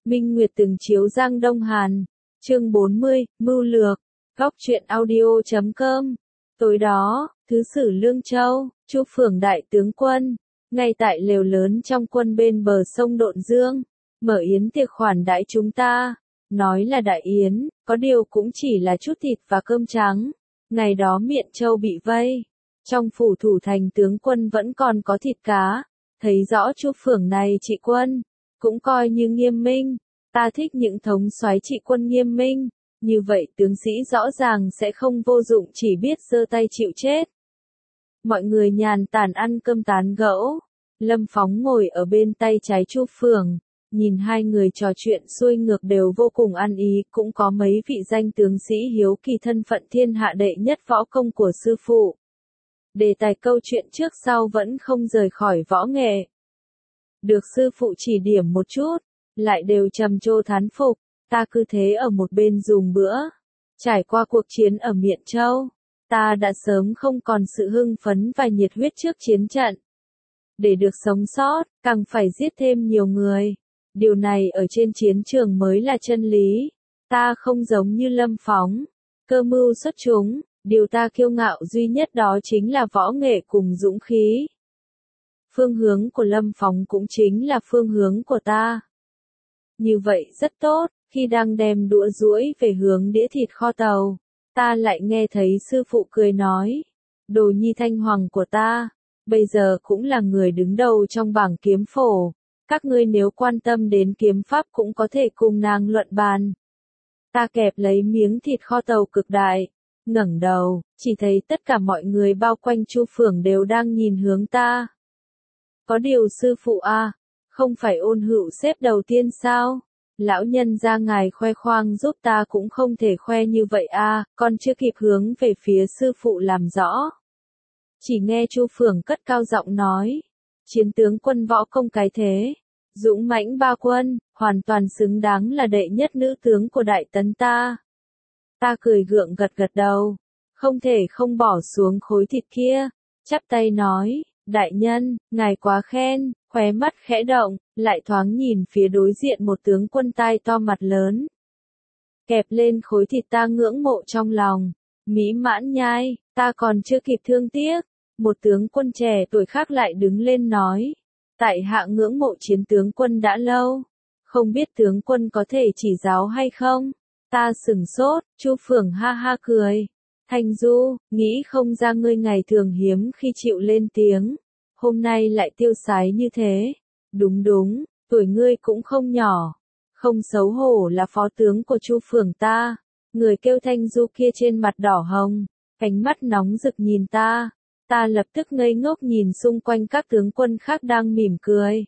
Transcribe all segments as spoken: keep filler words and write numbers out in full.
Minh Nguyệt từng chiếu Giang Đông Hàn. Chương bốn mươi, Mưu Lược. Góc truyện audio chấm com. Tối đó, Thứ sử Lương Châu, Chu Phường đại tướng quân, ngay tại lều lớn trong quân bên bờ sông Độn Dương, mở yến tiệc khoản đãi chúng ta. Nói là đại yến, có điều cũng chỉ là chút thịt và cơm trắng. Ngày đó Miện Châu bị vây, trong phủ thủ thành tướng quân vẫn còn có thịt cá. Thấy rõ Chu Phường này trị quân, cũng coi như nghiêm minh. Ta thích những thống soái trị quân nghiêm minh, như vậy tướng sĩ rõ ràng sẽ không vô dụng, chỉ biết giơ tay chịu chết. Mọi người nhàn tản ăn cơm tán gẫu. Lâm Phóng ngồi ở bên tay trái Chu Phường, nhìn hai người trò chuyện xuôi ngược đều vô cùng ăn ý, cũng có mấy vị danh tướng sĩ hiếu kỳ thân phận thiên hạ đệ nhất võ công của sư phụ. Đề tài câu chuyện trước sau vẫn không rời khỏi võ nghệ. Được sư phụ chỉ điểm một chút, lại đều trầm trồ thán phục. Ta cứ thế ở một bên dùng bữa. Trải qua cuộc chiến ở Miện Châu, ta đã sớm không còn sự hưng phấn và nhiệt huyết trước chiến trận. Để được sống sót, càng phải giết thêm nhiều người. Điều này ở trên chiến trường mới là chân lý. Ta không giống như Lâm Phóng, cơ mưu xuất chúng. Điều ta kiêu ngạo duy nhất đó chính là võ nghệ cùng dũng khí. Phương hướng của Lâm Phóng cũng chính là phương hướng của ta. Như vậy rất tốt, khi đang đem đũa duỗi về hướng đĩa thịt kho tàu, ta lại nghe thấy sư phụ cười nói, Đồ Nhi Thanh Hoàng của ta, bây giờ cũng là người đứng đầu trong bảng kiếm phổ, các ngươi nếu quan tâm đến kiếm pháp cũng có thể cùng nàng luận bàn. Ta kẹp lấy miếng thịt kho tàu cực đại, ngẩng đầu, chỉ thấy tất cả mọi người bao quanh Chu Phường đều đang nhìn hướng ta. Có điều sư phụ a, không phải Ôn Hữu xếp đầu tiên sao? Lão nhân ra ngài khoe khoang giúp ta cũng không thể khoe như vậy a, còn chưa kịp hướng về phía sư phụ làm rõ. Chỉ nghe Chu Phường cất cao giọng nói, chiến tướng quân võ công cái thế, dũng mãnh ba quân, hoàn toàn xứng đáng là đệ nhất nữ tướng của Đại Tấn ta. Ta cười gượng gật gật đầu, không thể không bỏ xuống khối thịt kia, chắp tay nói, đại nhân, ngài quá khen, khóe mắt khẽ động, lại thoáng nhìn phía đối diện một tướng quân tai to mặt lớn. Kẹp lên khối thịt ta ngưỡng mộ trong lòng, mỹ mãn nhai, ta còn chưa kịp thương tiếc, một tướng quân trẻ tuổi khác lại đứng lên nói, tại hạ ngưỡng mộ chiến tướng quân đã lâu, không biết tướng quân có thể chỉ giáo hay không? Ta sửng sốt, Chu Phường ha ha cười. Thanh Du, nghĩ không ra ngươi ngày thường hiếm khi chịu lên tiếng, hôm nay lại tiêu sái như thế. Đúng đúng, tuổi ngươi cũng không nhỏ, không xấu hổ là phó tướng của Chu Phường ta. Người kêu Thanh Du kia trên mặt đỏ hồng, ánh mắt nóng rực nhìn ta. Ta lập tức ngây ngốc nhìn xung quanh các tướng quân khác đang mỉm cười.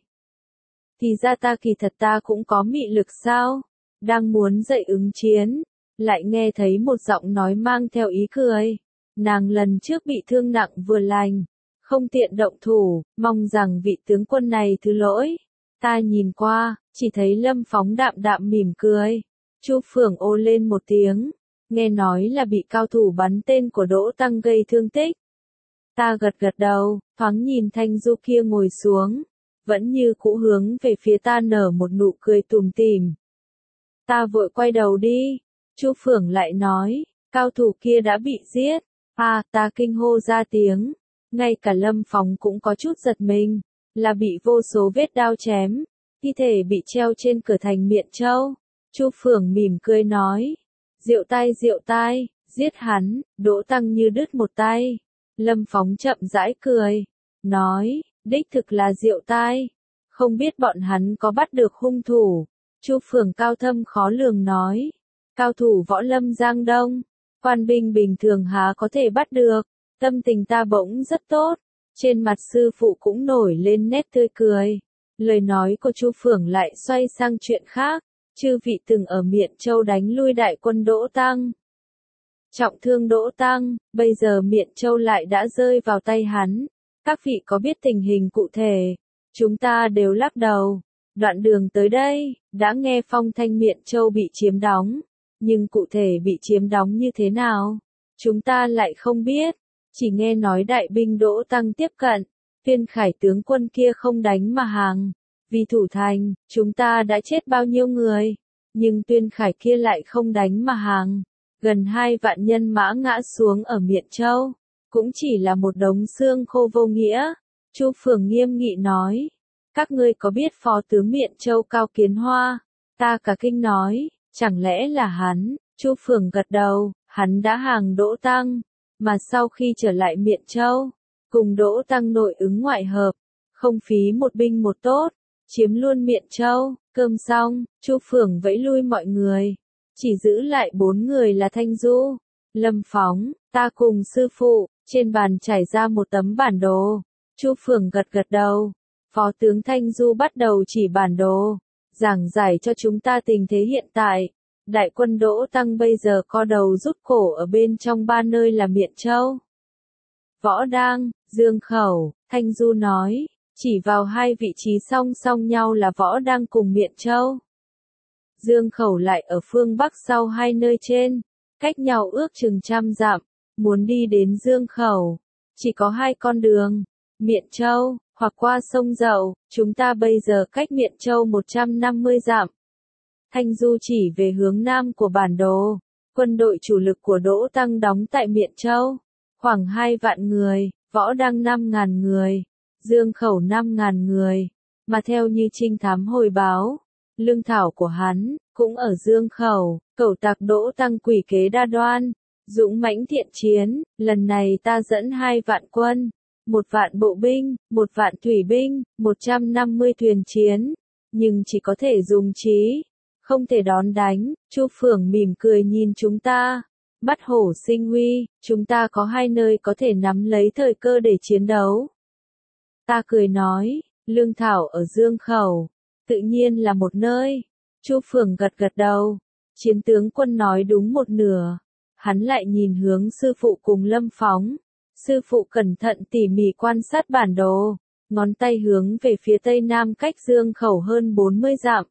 Thì ra ta kỳ thật ta cũng có mị lực sao? Đang muốn dậy ứng chiến, lại nghe thấy một giọng nói mang theo ý cười. Nàng lần trước bị thương nặng vừa lành, không tiện động thủ, mong rằng vị tướng quân này thứ lỗi. Ta nhìn qua, chỉ thấy Lâm Phóng đạm đạm mỉm cười. Chu Phường ô lên một tiếng, nghe nói là bị cao thủ bắn tên của Đỗ Tăng gây thương tích. Ta gật gật đầu, thoáng nhìn Thanh Du kia ngồi xuống, vẫn như cũ hướng về phía ta nở một nụ cười tủm tỉm. Ta vội quay đầu đi, Chu Phường lại nói, cao thủ kia đã bị giết. À, ta kinh hô ra tiếng, ngay cả Lâm Phóng cũng có chút giật mình, là bị vô số vết đao chém, thi thể bị treo trên cửa thành Miện Châu. Chu Phường mỉm cười nói, diệu tai diệu tai, giết hắn. Đỗ Tăng như đứt một tay. Lâm Phóng chậm rãi cười, nói, đích thực là diệu tai, không biết bọn hắn có bắt được hung thủ. Chu Phường cao thâm khó lường nói, cao thủ võ lâm Giang Đông, quan binh bình thường há có thể bắt được. Tâm tình ta bỗng rất tốt, trên mặt sư phụ cũng nổi lên nét tươi cười. Lời nói của Chu Phường lại xoay sang chuyện khác, chư vị từng ở Miện Châu đánh lui đại quân Đỗ Tăng, trọng thương Đỗ Tăng, bây giờ Miện Châu lại đã rơi vào tay hắn. Các vị có biết tình hình cụ thể? Chúng ta đều lắc đầu. Đoạn đường tới đây, đã nghe phong thanh Miện Châu bị chiếm đóng, nhưng cụ thể bị chiếm đóng như thế nào, chúng ta lại không biết. Chỉ nghe nói đại binh Đỗ Tăng tiếp cận, Viên Khải tướng quân kia không đánh mà hàng, Vì thủ thành, chúng ta đã chết bao nhiêu người, nhưng Tuyên Khải kia lại không đánh mà hàng. Gần hai vạn nhân mã ngã xuống ở Miện Châu, cũng chỉ là một đống xương khô vô nghĩa. Chu Phường nghiêm nghị nói, các ngươi có biết phó tướng Miện Châu Cao Kiến Hoa? Ta cả kinh nói, chẳng lẽ là hắn? Chu Phường gật đầu, hắn đã hàng Đỗ Tăng, mà sau khi trở lại Miện Châu, cùng Đỗ Tăng nội ứng ngoại hợp, không phí một binh một tốt, chiếm luôn Miện Châu. Cơm xong, Chu Phường vẫy lui mọi người, chỉ giữ lại bốn người là Thanh Du, Lâm Phóng, ta cùng sư phụ. Trên bàn trải ra một tấm bản đồ. Chu Phường gật gật đầu. Phó tướng Thanh Du bắt đầu chỉ bản đồ, giảng giải cho chúng ta tình thế hiện tại. Đại quân Đỗ Tăng bây giờ co đầu rút cổ ở bên trong ba nơi là Miện Châu, Võ Đang, Dương Khẩu. Thanh Du nói, chỉ vào hai vị trí song song nhau là Võ Đang cùng Miện Châu. Dương Khẩu lại ở phương Bắc sau hai nơi trên, cách nhau ước chừng trăm dặm. Muốn đi đến Dương Khẩu, chỉ có hai con đường, Miện Châu, hoặc qua sông Dậu. Chúng ta bây giờ cách Miện Châu một trăm năm mươi dặm. Thanh Du chỉ về hướng nam của bản đồ. Quân đội chủ lực của Đỗ Tăng đóng tại Miện Châu, khoảng hai vạn người, Võ Đang năm ngàn người, Dương Khẩu năm ngàn người. Mà theo như trinh thám hồi báo, lương thảo của hắn cũng ở Dương Khẩu. Cẩu tặc Đỗ Tăng quỷ kế đa đoan, dũng mãnh thiện chiến. Lần này ta dẫn hai vạn quân, một vạn bộ binh, một vạn thủy binh, một trăm năm mươi thuyền chiến, nhưng chỉ có thể dùng trí, không thể đón đánh. Chu Phường mỉm cười nhìn chúng ta, bắt hổ sinh huy. Chúng ta có hai nơi có thể nắm lấy thời cơ để chiến đấu. Ta cười nói, lương thảo ở Dương Khẩu, tự nhiên là một nơi. Chu Phường gật gật đầu. Chiến tướng quân nói đúng một nửa. Hắn lại nhìn hướng sư phụ cùng Lâm Phóng. Sư phụ cẩn thận tỉ mỉ quan sát bản đồ, ngón tay hướng về phía tây nam cách Dương Khẩu hơn bốn mươi dặm.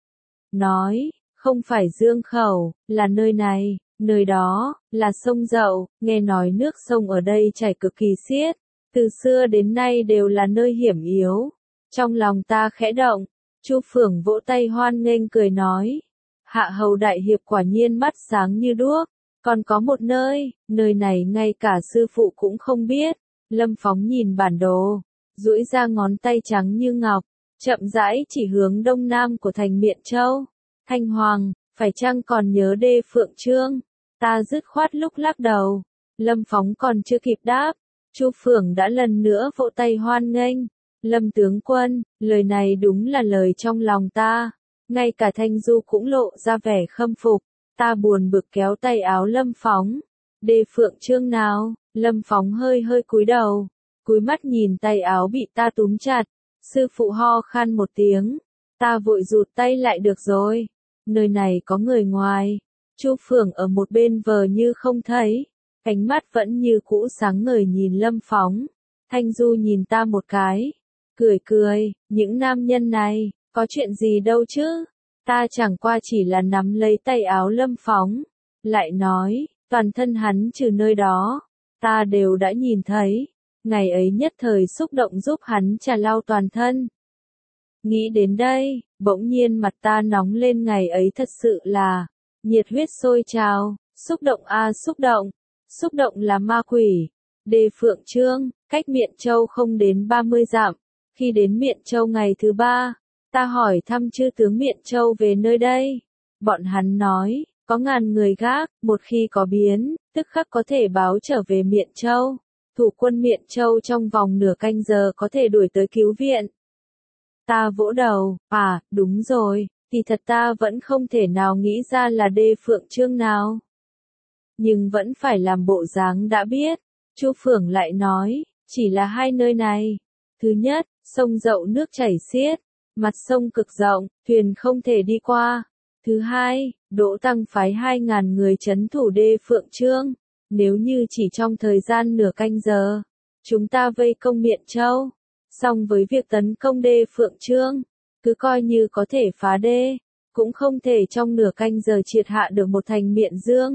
Nói, không phải Dương Khẩu, là nơi này, nơi đó, là sông Dậu. Nghe nói nước sông ở đây chảy cực kỳ xiết, từ xưa đến nay đều là nơi hiểm yếu. Trong lòng ta khẽ động, Chu Phường vỗ tay hoan nghênh cười nói, Hạ Hầu đại hiệp quả nhiên mắt sáng như đuốc. Còn có một nơi, nơi này ngay cả sư phụ cũng không biết. Lâm Phóng nhìn bản đồ, duỗi ra ngón tay trắng như ngọc, chậm rãi chỉ hướng đông nam của thành Miện Châu. Thanh Hoàng, phải chăng còn nhớ Đê Phượng Trương? Ta dứt khoát lúc lắc đầu. Lâm Phóng còn chưa kịp đáp, Chu Phường đã lần nữa vỗ tay hoan nghênh. Lâm tướng quân, lời này đúng là lời trong lòng ta. Ngay cả Thanh Du cũng lộ ra vẻ khâm phục. Ta buồn bực kéo tay áo Lâm Phóng. Đê Phượng Trương nào? Lâm Phóng hơi hơi cúi đầu, cúi mắt nhìn tay áo bị ta túm chặt. Sư phụ ho khan một tiếng, ta vội rụt tay lại. Được rồi, nơi này có người ngoài. Chu Phường ở một bên vờ như không thấy, ánh mắt vẫn như cũ sáng ngời nhìn Lâm Phóng. Thanh Du nhìn ta một cái, cười cười, những nam nhân này, có chuyện gì đâu chứ? Ta chẳng qua chỉ là nắm lấy tay áo Lâm Phóng, lại nói, toàn thân hắn trừ nơi đó, ta đều đã nhìn thấy. Ngày ấy nhất thời xúc động giúp hắn trà lau toàn thân. Nghĩ đến đây, bỗng nhiên mặt ta nóng lên. Ngày ấy thật sự là nhiệt huyết sôi trào, xúc động a à, xúc động, xúc động là ma quỷ. Đê Phượng Trương, cách Miện Châu không đến ba mươi dặm. Khi đến Miện Châu ngày thứ ba, ta hỏi thăm chư tướng Miện Châu về nơi đây. Bọn hắn nói, có ngàn người gác, một khi có biến, tức khắc có thể báo trở về Miện Châu. Thủ quân Miện Châu trong vòng nửa canh giờ có thể đuổi tới cứu viện. Ta vỗ đầu, à, đúng rồi, thì thật ta vẫn không thể nào nghĩ ra là Đê Phượng Trương nào. Nhưng vẫn phải làm bộ dáng đã biết. Chu Phường lại nói, chỉ là hai nơi này. Thứ nhất, sông Dậu nước chảy xiết, mặt sông cực rộng, thuyền không thể đi qua. Thứ hai, Đỗ Tăng phái hai ngàn người trấn thủ Đê Phượng Trương. Nếu như chỉ trong thời gian nửa canh giờ, chúng ta vây công Miện Châu, song với việc tấn công Đê Phượng Trương, cứ coi như có thể phá đê, cũng không thể trong nửa canh giờ triệt hạ được một thành Miện Dương.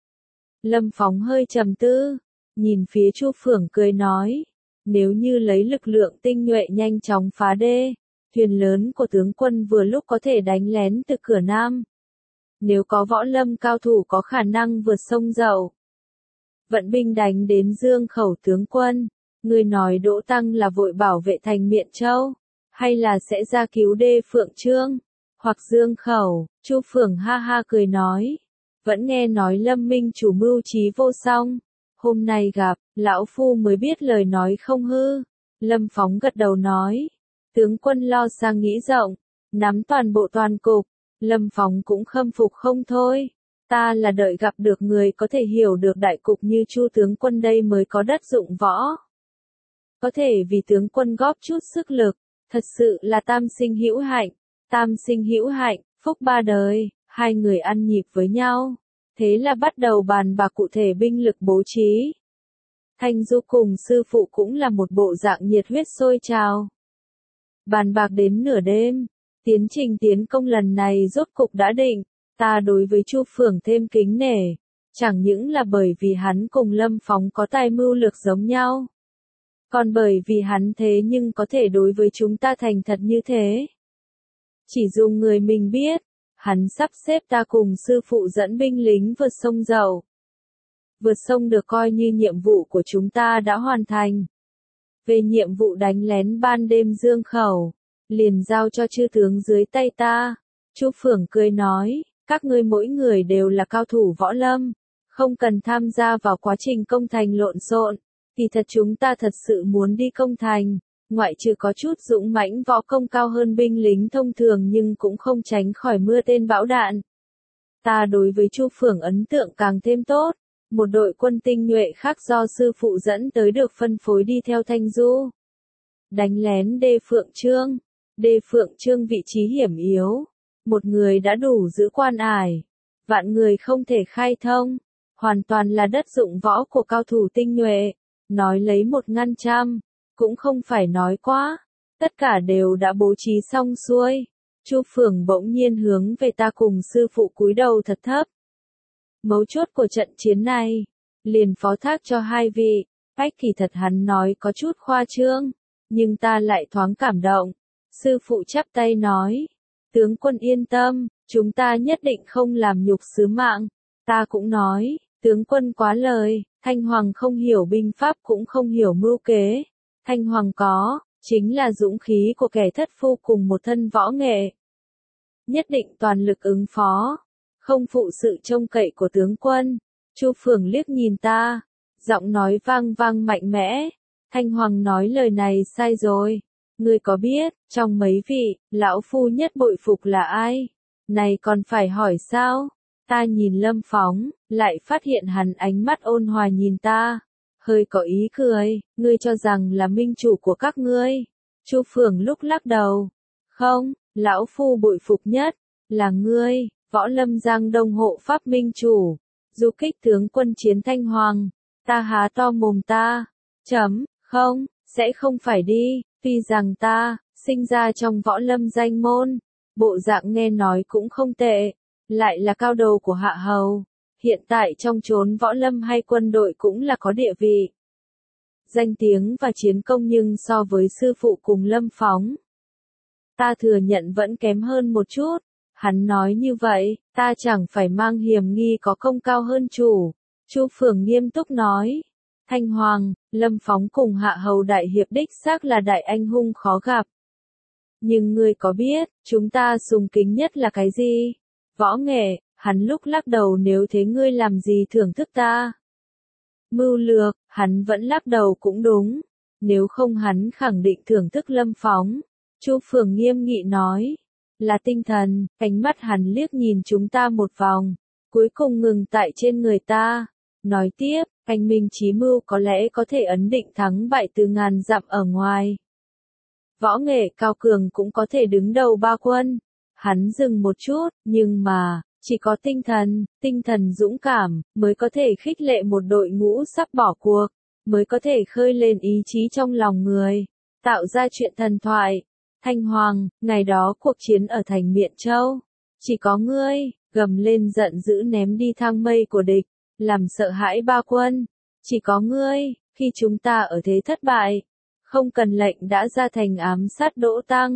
Lâm Phóng hơi trầm tư, nhìn phía Chu Phường cười nói, nếu như lấy lực lượng tinh nhuệ nhanh chóng phá đê, thuyền lớn của tướng quân vừa lúc có thể đánh lén từ cửa Nam. Nếu có võ lâm cao thủ có khả năng vượt sông Dậu, vận binh đánh đến Dương Khẩu tướng quân, người nói Đỗ Tăng là vội bảo vệ thành Miện Châu, hay là sẽ ra cứu Đê Phượng Trương, hoặc Dương Khẩu? Chu Phường ha ha cười nói, vẫn nghe nói Lâm Minh chủ mưu trí vô song, hôm nay gặp, lão phu mới biết lời nói không hư. Lâm Phóng gật đầu nói, tướng quân lo sang nghĩ rộng, nắm toàn bộ toàn cục. Lâm Phóng cũng khâm phục không thôi, ta là đợi gặp được người có thể hiểu được đại cục như Chu tướng quân đây mới có đất dụng võ. Có thể vì tướng quân góp chút sức lực, thật sự là tam sinh hữu hạnh, tam sinh hữu hạnh, phúc ba đời. Hai người ăn nhịp với nhau, thế là bắt đầu bàn bạc cụ thể binh lực bố trí. Thanh Du cùng sư phụ cũng là một bộ dạng nhiệt huyết sôi trào. Bàn bạc đến nửa đêm, tiến trình tiến công lần này rốt cục đã định. Ta đối với Chu Phường thêm kính nể, chẳng những là bởi vì hắn cùng Lâm Phóng có tài mưu lược giống nhau, còn bởi vì hắn thế nhưng có thể đối với chúng ta thành thật như thế. Chỉ dùng người mình biết, hắn sắp xếp ta cùng sư phụ dẫn binh lính vượt sông Dậu. Vượt sông được coi như nhiệm vụ của chúng ta đã hoàn thành. Về nhiệm vụ đánh lén ban đêm Dương Khẩu, liền giao cho chư tướng dưới tay ta. Chu Phường cười nói, các ngươi mỗi người đều là cao thủ võ lâm, không cần tham gia vào quá trình công thành lộn xộn. Kỳ thật chúng ta thật sự muốn đi công thành, ngoại trừ có chút dũng mãnh võ công cao hơn binh lính thông thường nhưng cũng không tránh khỏi mưa tên bão đạn. Ta đối với Chu Phường ấn tượng càng thêm tốt, một đội quân tinh nhuệ khác do sư phụ dẫn tới được phân phối đi theo Thanh Du. Đánh lén Đê Phượng Trương, Đê Phượng Trương vị trí hiểm yếu, một người đã đủ giữ quan ải, vạn người không thể khai thông, hoàn toàn là đất dụng võ của cao thủ tinh nhuệ, nói lấy một ngăn trăm, cũng không phải nói quá, tất cả đều đã bố trí xong xuôi. Chu Phường bỗng nhiên hướng về ta cùng sư phụ cúi đầu thật thấp. Mấu chốt của trận chiến này, liền phó thác cho hai vị. Bách kỳ thật hắn nói có chút khoa trương, nhưng ta lại thoáng cảm động. Sư phụ chắp tay nói, tướng quân yên tâm, chúng ta nhất định không làm nhục sứ mạng. Ta cũng nói, tướng quân quá lời, Thanh Hoàng không hiểu binh pháp cũng không hiểu mưu kế. Thanh Hoàng có, chính là dũng khí của kẻ thất phu cùng một thân võ nghệ. Nhất định toàn lực ứng phó, không phụ sự trông cậy của tướng quân. Chu Phường liếc nhìn ta, giọng nói vang vang mạnh mẽ. Thanh Hoàng nói lời này sai rồi. Ngươi có biết, trong mấy vị, lão phu nhất bội phục là ai? Này còn phải hỏi sao? Ta nhìn Lâm Phóng, lại phát hiện hắn ánh mắt ôn hòa nhìn ta, hơi có ý cười, ngươi cho rằng là minh chủ của các ngươi. Chu Phường lúc lắc đầu, không, lão phu bội phục nhất, là ngươi, võ lâm Giang Đông hộ pháp minh chủ, du kích tướng quân chiến Thanh Hoàng. Ta há to mồm ta, chấm, không, sẽ không phải đi, tuy rằng ta, sinh ra trong võ lâm danh môn, bộ dạng nghe nói cũng không tệ, lại là cao đầu của hạ hầu, hiện tại trong chốn võ lâm hay quân đội cũng là có địa vị. Danh tiếng và chiến công nhưng so với sư phụ cùng Lâm Phóng, ta thừa nhận vẫn kém hơn một chút. Hắn nói như vậy, ta chẳng phải mang hiểm nghi có công cao hơn chủ. Chu Phường nghiêm túc nói, Thanh Hoàng, Lâm Phóng cùng hạ hầu đại hiệp đích xác là đại anh hùng khó gặp. Nhưng ngươi có biết, chúng ta sùng kính nhất là cái gì? Võ nghệ. Hắn lúc lắc đầu, nếu thế ngươi làm gì thưởng thức ta? Mưu lược, hắn vẫn lắc đầu cũng đúng. Nếu không hắn khẳng định thưởng thức Lâm Phóng. Chu Phường nghiêm nghị nói, là tinh thần. Ánh mắt hắn liếc nhìn chúng ta một vòng, cuối cùng ngừng tại trên người ta. Nói tiếp, anh minh chí mưu có lẽ có thể ấn định thắng bại từ ngàn dặm ở ngoài. Võ nghệ cao cường cũng có thể đứng đầu ba quân. Hắn dừng một chút, nhưng mà, chỉ có tinh thần, tinh thần dũng cảm, mới có thể khích lệ một đội ngũ sắp bỏ cuộc, mới có thể khơi lên ý chí trong lòng người, tạo ra chuyện thần thoại. Thanh Hoàng, ngày đó cuộc chiến ở thành Miện Châu, chỉ có ngươi, gầm lên giận dữ ném đi thang mây của địch, làm sợ hãi ba quân. Chỉ có ngươi, khi chúng ta ở thế thất bại, không cần lệnh đã ra thành ám sát Đỗ Tăng,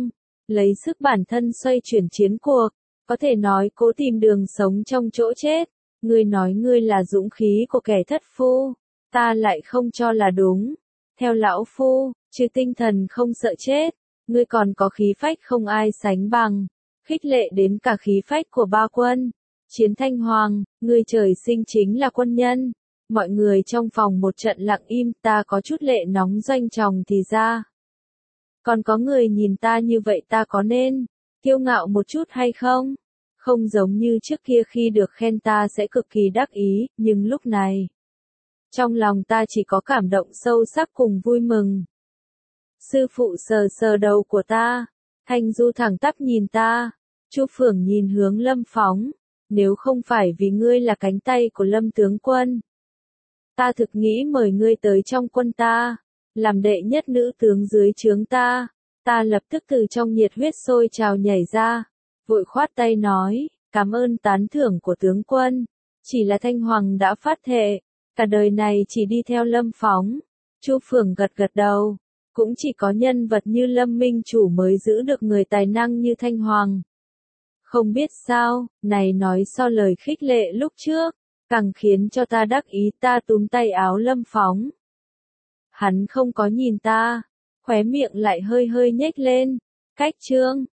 lấy sức bản thân xoay chuyển chiến cuộc, có thể nói cố tìm đường sống trong chỗ chết. Ngươi nói ngươi là dũng khí của kẻ thất phu, ta lại không cho là đúng. Theo lão phu, trừ tinh thần không sợ chết, ngươi còn có khí phách không ai sánh bằng, khích lệ đến cả khí phách của ba quân. Chiến Thanh Hoàng, ngươi trời sinh chính là quân nhân. Mọi người trong phòng một trận lặng im, ta có chút lệ nóng doanh tròng thì ra. Còn có người nhìn ta như vậy ta có nên kiêu ngạo một chút hay không? Không giống như trước kia khi được khen ta sẽ cực kỳ đắc ý, nhưng lúc này, trong lòng ta chỉ có cảm động sâu sắc cùng vui mừng. Sư phụ sờ sờ đầu của ta, Thanh Du thẳng tắp nhìn ta, Chu Phượng nhìn hướng Lâm Phóng, nếu không phải vì ngươi là cánh tay của Lâm tướng quân, ta thực nghĩ mời ngươi tới trong quân ta, làm đệ nhất nữ tướng dưới trướng ta. Ta lập tức từ trong nhiệt huyết sôi trào nhảy ra, vội khoát tay nói, cảm ơn tán thưởng của tướng quân, chỉ là Thanh Hoàng đã phát thệ, cả đời này chỉ đi theo Lâm Phóng. Chu Phượng gật gật đầu, cũng chỉ có nhân vật như Lâm Minh Chủ mới giữ được người tài năng như Thanh Hoàng. Không biết sao, này nói so lời khích lệ lúc trước, càng khiến cho ta đắc ý. Ta túm tay áo Lâm Phóng. Hắn không có nhìn ta, khóe miệng lại hơi hơi nhếch lên. Cách trương,